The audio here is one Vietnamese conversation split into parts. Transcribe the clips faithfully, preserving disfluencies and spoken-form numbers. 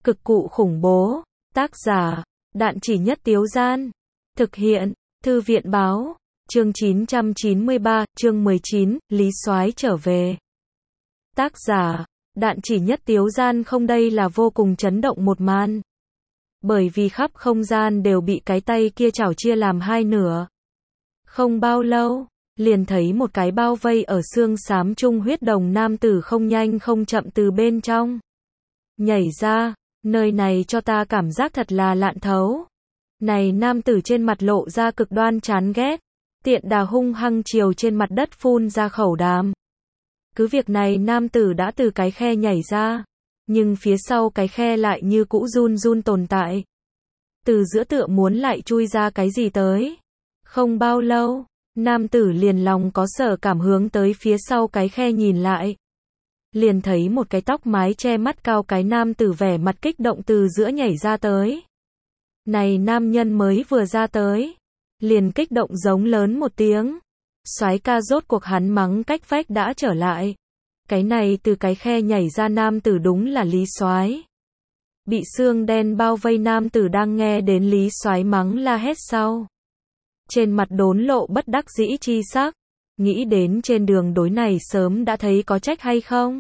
Cực cụ khủng bố. Tác giả, Đạn Chỉ Nhất Tiếu Gian. Thực hiện, Thư viện báo. Chương chín trăm chín mươi ba, chương mười chín, Lý Soái trở về. Tác giả, Đạn Chỉ Nhất Tiếu Gian. Không, đây là vô cùng chấn động một màn. Bởi vì khắp không gian đều bị cái tay kia chảo chia làm hai nửa. Không bao lâu, liền thấy một cái bao vây ở xương xám trung huyết đồng nam tử không nhanh không chậm từ bên trong nhảy ra. Nơi này cho ta cảm giác thật là lạn thấu. Này nam tử trên mặt lộ ra cực đoan chán ghét, tiện đà hung hăng chiều trên mặt đất phun ra khẩu đàm. Cứ việc này nam tử đã từ cái khe nhảy ra, nhưng phía sau cái khe lại như cũ run run tồn tại. Từ giữa tựa muốn lại chui ra cái gì tới. Không bao lâu, nam tử liền lòng có sở cảm hướng tới phía sau cái khe nhìn lại. Liền thấy một cái tóc mái che mắt cao cái nam tử vẻ mặt kích động từ giữa nhảy ra tới. Này nam nhân mới vừa ra tới, liền kích động giống lớn một tiếng. Soái ca, rốt cuộc hắn mắng cách vách đã trở lại. Cái này từ cái khe nhảy ra nam tử đúng là Lý Soái. Bị xương đen bao vây nam tử đang nghe đến Lý Soái mắng la hét sau, trên mặt đốn lộ bất đắc dĩ chi sắc. Nghĩ đến trên đường đối này sớm đã thấy có trách hay không.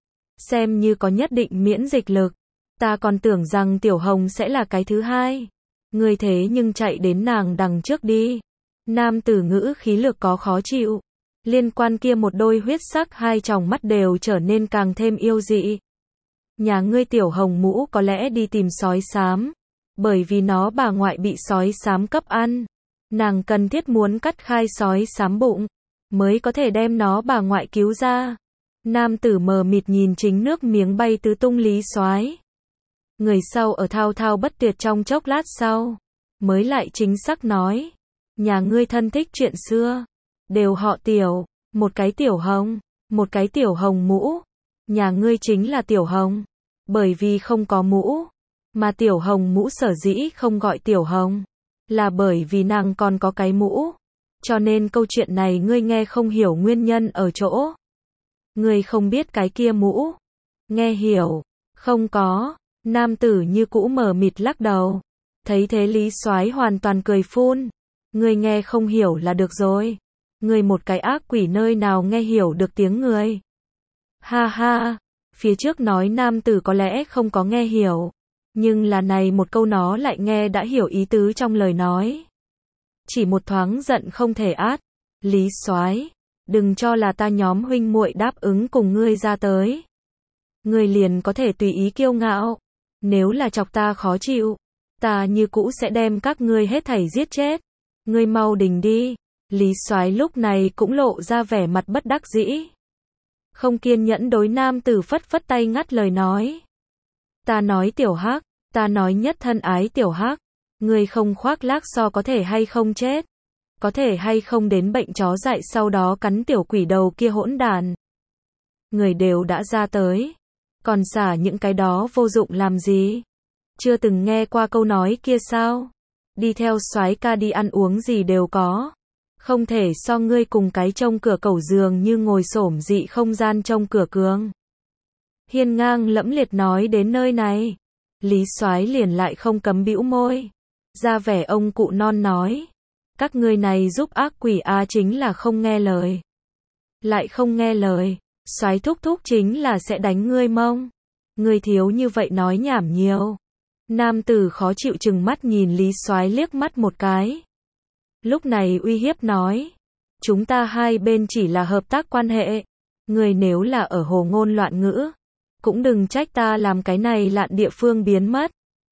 Xem như có nhất định miễn dịch lực. Ta còn tưởng rằng Tiểu Hồng sẽ là cái thứ hai. Người thế nhưng chạy đến nàng đằng trước đi. Nam tử ngữ khí lực có khó chịu. Liên quan kia một đôi huyết sắc hai tròng mắt đều trở nên càng thêm yêu dị. Nhà ngươi Tiểu Hồng mũ có lẽ đi tìm sói xám. Bởi vì nó bà ngoại bị sói xám cấp ăn. Nàng cần thiết muốn cắt khai sói xám bụng, mới có thể đem nó bà ngoại cứu ra. Nam tử mờ mịt nhìn chính nước miếng bay tứ tung Lý Soái. Người sau ở thao thao bất tuyệt trong chốc lát sau, mới lại chính xác nói. Nhà ngươi thân thích chuyện xưa, đều họ Tiểu, một cái Tiểu Hồng, một cái Tiểu Hồng mũ. Nhà ngươi chính là Tiểu Hồng, bởi vì không có mũ, mà Tiểu Hồng mũ sở dĩ không gọi Tiểu Hồng, là bởi vì nàng còn có cái mũ. Cho nên câu chuyện này ngươi nghe không hiểu nguyên nhân ở chỗ. Ngươi không biết cái kia mũ. Nghe hiểu, không có. Nam tử như cũ mờ mịt lắc đầu. Thấy thế Lý Soái hoàn toàn cười phun. Ngươi nghe không hiểu là được rồi. Ngươi một cái ác quỷ nơi nào nghe hiểu được tiếng người. Ha ha, phía trước nói nam tử có lẽ không có nghe hiểu. Nhưng là này một câu nó lại nghe đã hiểu ý tứ trong lời nói. Chỉ một thoáng giận không thể át. Lý Soái, đừng cho là ta nhóm huynh muội đáp ứng cùng ngươi ra tới. Ngươi liền có thể tùy ý kiêu ngạo. Nếu là chọc ta khó chịu, ta như cũ sẽ đem các ngươi hết thảy giết chết. Ngươi mau đình đi. Lý Soái lúc này cũng lộ ra vẻ mặt bất đắc dĩ. Không kiên nhẫn đối nam tử phất phất tay ngắt lời nói. Ta nói Tiểu Hắc, ta nói nhất thân ái Tiểu Hắc. Ngươi không khoác lác so có thể hay không chết. Có thể hay không đến bệnh chó dại sau đó cắn tiểu quỷ đầu kia hỗn đàn. Người đều đã ra tới. Còn xả những cái đó vô dụng làm gì? Chưa từng nghe qua câu nói kia sao? Đi theo soái ca đi ăn uống gì đều có. Không thể so ngươi cùng cái trông cửa cẩu giường như ngồi xổm dị không gian trông cửa cường. Hiên ngang lẫm liệt nói đến nơi này. Lý Soái liền lại không cấm bĩu môi. Ra vẻ ông cụ non nói. Các ngươi này giúp ác quỷ a chính là không nghe lời. Lại không nghe lời, Soái thúc thúc chính là sẽ đánh ngươi mông. Ngươi thiếu như vậy nói nhảm nhiều. Nam tử khó chịu chừng mắt nhìn Lý Soái liếc mắt một cái. Lúc này uy hiếp nói. Chúng ta hai bên chỉ là hợp tác quan hệ. Ngươi nếu là ở hồ ngôn loạn ngữ, cũng đừng trách ta làm cái này lạn địa phương biến mất.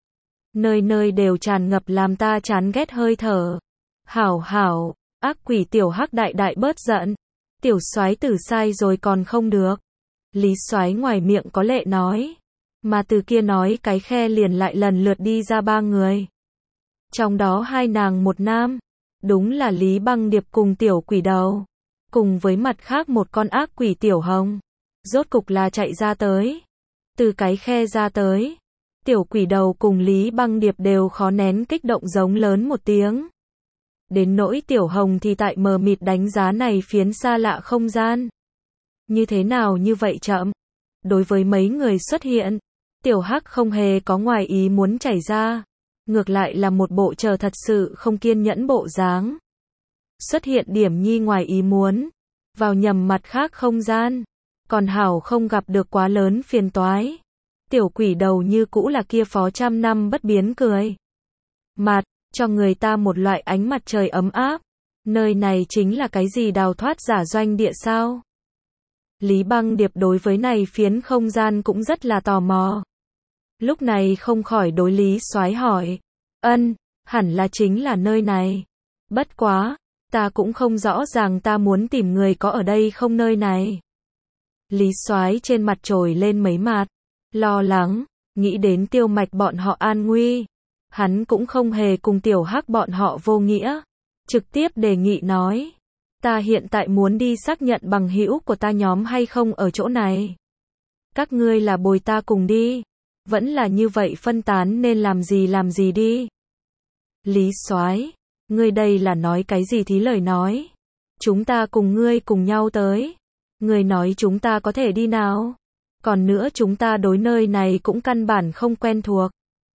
Nơi nơi đều tràn ngập làm ta chán ghét hơi thở. Hảo hảo, ác quỷ Tiểu Hắc đại đại bớt giận. Tiểu Soái tử sai rồi còn không được. Lý Soái ngoài miệng có lệ nói. Mà từ kia nói cái khe liền lại lần lượt đi ra ba người. Trong đó hai nàng một nam. Đúng là Lý Băng Điệp cùng tiểu quỷ đầu. Cùng với mặt khác một con ác quỷ Tiểu Hồng. Rốt cục là chạy ra tới. Từ cái khe ra tới. Tiểu quỷ đầu cùng Lý Băng Điệp đều khó nén kích động giống lớn một tiếng. Đến nỗi Tiểu Hồng thì tại mờ mịt đánh giá này phiến xa lạ không gian. Như thế nào như vậy chậm? Đối với mấy người xuất hiện, Tiểu Hắc không hề có ngoài ý muốn chảy ra, ngược lại là một bộ chờ thật sự không kiên nhẫn bộ dáng. Xuất hiện điểm nhi ngoài ý muốn, vào nhầm mặt khác không gian, còn hảo không gặp được quá lớn phiền toái. Tiểu quỷ đầu như cũ là kia phó trăm năm bất biến cười mặt, cho người ta một loại ánh mặt trời ấm áp. Nơi này chính là cái gì đào thoát giả doanh địa sao? Lý Băng Điệp đối với này phiến không gian cũng rất là tò mò. Lúc này không khỏi đối Lý Soái hỏi, ân, hẳn là chính là nơi này. Bất quá, ta cũng không rõ ràng ta muốn tìm người có ở đây không nơi này. Lý Soái trên mặt trồi lên mấy mặt, lo lắng, nghĩ đến Tiêu Mạch bọn họ an nguy. Hắn cũng không hề cùng Tiểu Hắc bọn họ vô nghĩa, trực tiếp đề nghị nói, ta hiện tại muốn đi xác nhận bằng hữu của ta nhóm hay không ở chỗ này. Các ngươi là bồi ta cùng đi, vẫn là như vậy phân tán nên làm gì làm gì đi. Lý Soái, ngươi đây là nói cái gì thí lời nói? Chúng ta cùng ngươi cùng nhau tới. Ngươi nói chúng ta có thể đi nào? Còn nữa chúng ta đối nơi này cũng căn bản không quen thuộc.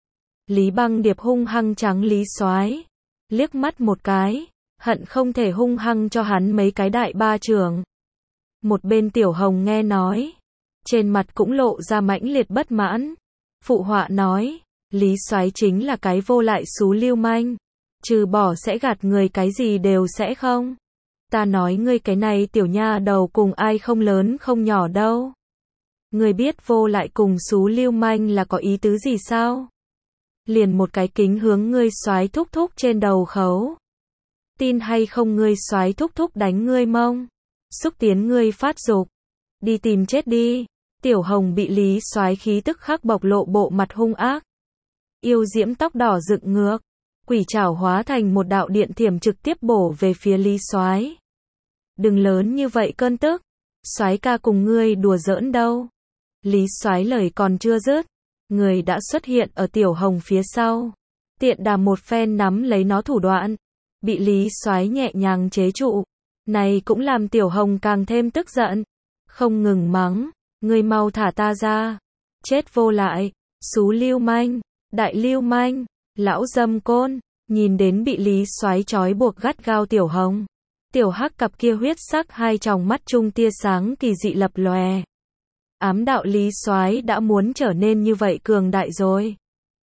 Lý Băng Điệp hung hăng trắng Lý Soái liếc mắt một cái, hận không thể hung hăng cho hắn mấy cái đại ba trưởng. Một bên Tiểu Hồng nghe nói, trên mặt cũng lộ ra mãnh liệt bất mãn. Phụ họa nói, Lý Soái chính là cái vô lại xú lưu manh, trừ bỏ sẽ gạt người cái gì đều sẽ không. Ta nói ngươi cái này tiểu nha đầu cùng ai không lớn không nhỏ đâu. Ngươi biết vô lại cùng xú lưu manh là có ý tứ gì sao? Liền một cái kính hướng ngươi Soái thúc thúc trên đầu khấu. Tin hay không ngươi Soái thúc thúc đánh ngươi mông, xúc tiến ngươi phát dục, đi tìm chết đi. Tiểu Hồng bị Lý Soái khí tức khắc bộc lộ bộ mặt hung ác. Yêu diễm tóc đỏ dựng ngược, quỷ trảo hóa thành một đạo điện thiểm trực tiếp bổ về phía Lý Soái. Đừng lớn như vậy cơn tức, Soái ca cùng ngươi đùa giỡn đâu. Lý Soái lời còn chưa dứt, người đã xuất hiện ở Tiểu Hồng phía sau. Tiện đà một phen nắm lấy nó thủ đoạn, bị Lý Soái nhẹ nhàng chế trụ. Này cũng làm Tiểu Hồng càng thêm tức giận, không ngừng mắng, ngươi mau thả ta ra. Chết vô lại, xú lưu manh, đại lưu manh, lão dâm côn. Nhìn đến bị Lý Soái trói buộc gắt gao Tiểu Hồng, Tiểu Hắc cặp kia huyết sắc hai tròng mắt trung tia sáng kỳ dị lập lòe. Ám đạo Lý Soái đã muốn trở nên như vậy cường đại rồi.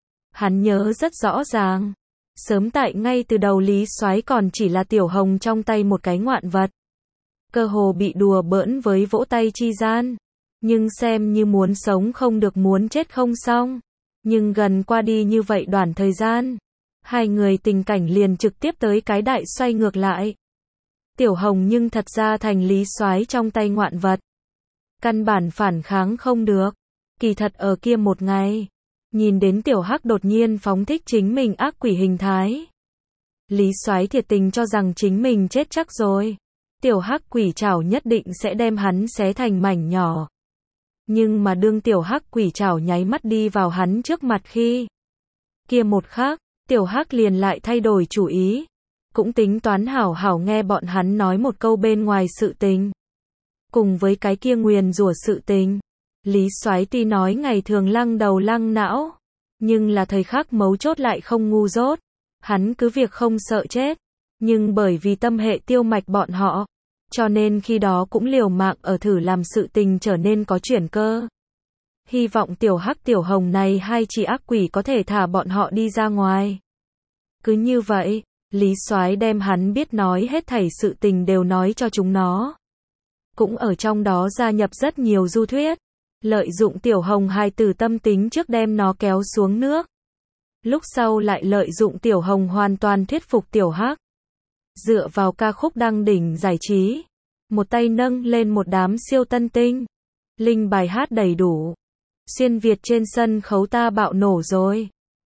Hắn nhớ rất rõ ràng, sớm tại ngay từ đầu Lý Soái còn chỉ là Tiểu Hồng trong tay một cái ngoạn vật, cơ hồ bị đùa bỡn với vỗ tay chi gian, nhưng xem như muốn sống không được muốn chết không xong. Nhưng gần qua đi như vậy đoạn thời gian, hai người tình cảnh liền trực tiếp tới cái đại xoay ngược lại. Tiểu Hồng nhưng thật ra thành Lý Soái trong tay ngoạn vật, căn bản phản kháng không được. Kỳ thật ở kia một ngày, nhìn đến Tiểu Hắc đột nhiên phóng thích chính mình ác quỷ hình thái, Lý Soái thiệt tình cho rằng chính mình chết chắc rồi. Tiểu Hắc quỷ trảo nhất định sẽ đem hắn xé thành mảnh nhỏ. Nhưng mà đương Tiểu Hắc quỷ trảo nháy mắt đi vào hắn trước mặt khi, kia một khắc, Tiểu Hắc liền lại thay đổi chủ ý, cũng tính toán hảo hảo nghe bọn hắn nói một câu bên ngoài sự tình. Cùng với cái kia nguyền rủa sự tình, Lý Soái tuy nói ngày thường lăng đầu lăng não, nhưng là thời khắc mấu chốt lại không ngu dốt. Hắn cứ việc không sợ chết, nhưng bởi vì tâm hệ Tiêu Mạch bọn họ, cho nên khi đó cũng liều mạng ở thử làm sự tình trở nên có chuyển cơ. Hy vọng Tiểu Hắc Tiểu Hồng này hai chỉ ác quỷ có thể thả bọn họ đi ra ngoài. Cứ như vậy, Lý Soái đem hắn biết nói hết thảy sự tình đều nói cho chúng nó. Cũng ở trong đó gia nhập rất nhiều du thuyết, lợi dụng Tiểu Hồng hài tử tâm tính trước đem nó kéo xuống nước. Lúc sau lại lợi dụng Tiểu Hồng hoàn toàn thuyết phục Tiểu Hắc. Dựa vào ca khúc đăng đỉnh giải trí, một tay nâng lên một đám siêu tân tinh, linh bài hát đầy đủ. Xuyên Việt trên sân khấu ta bạo nổ rồi.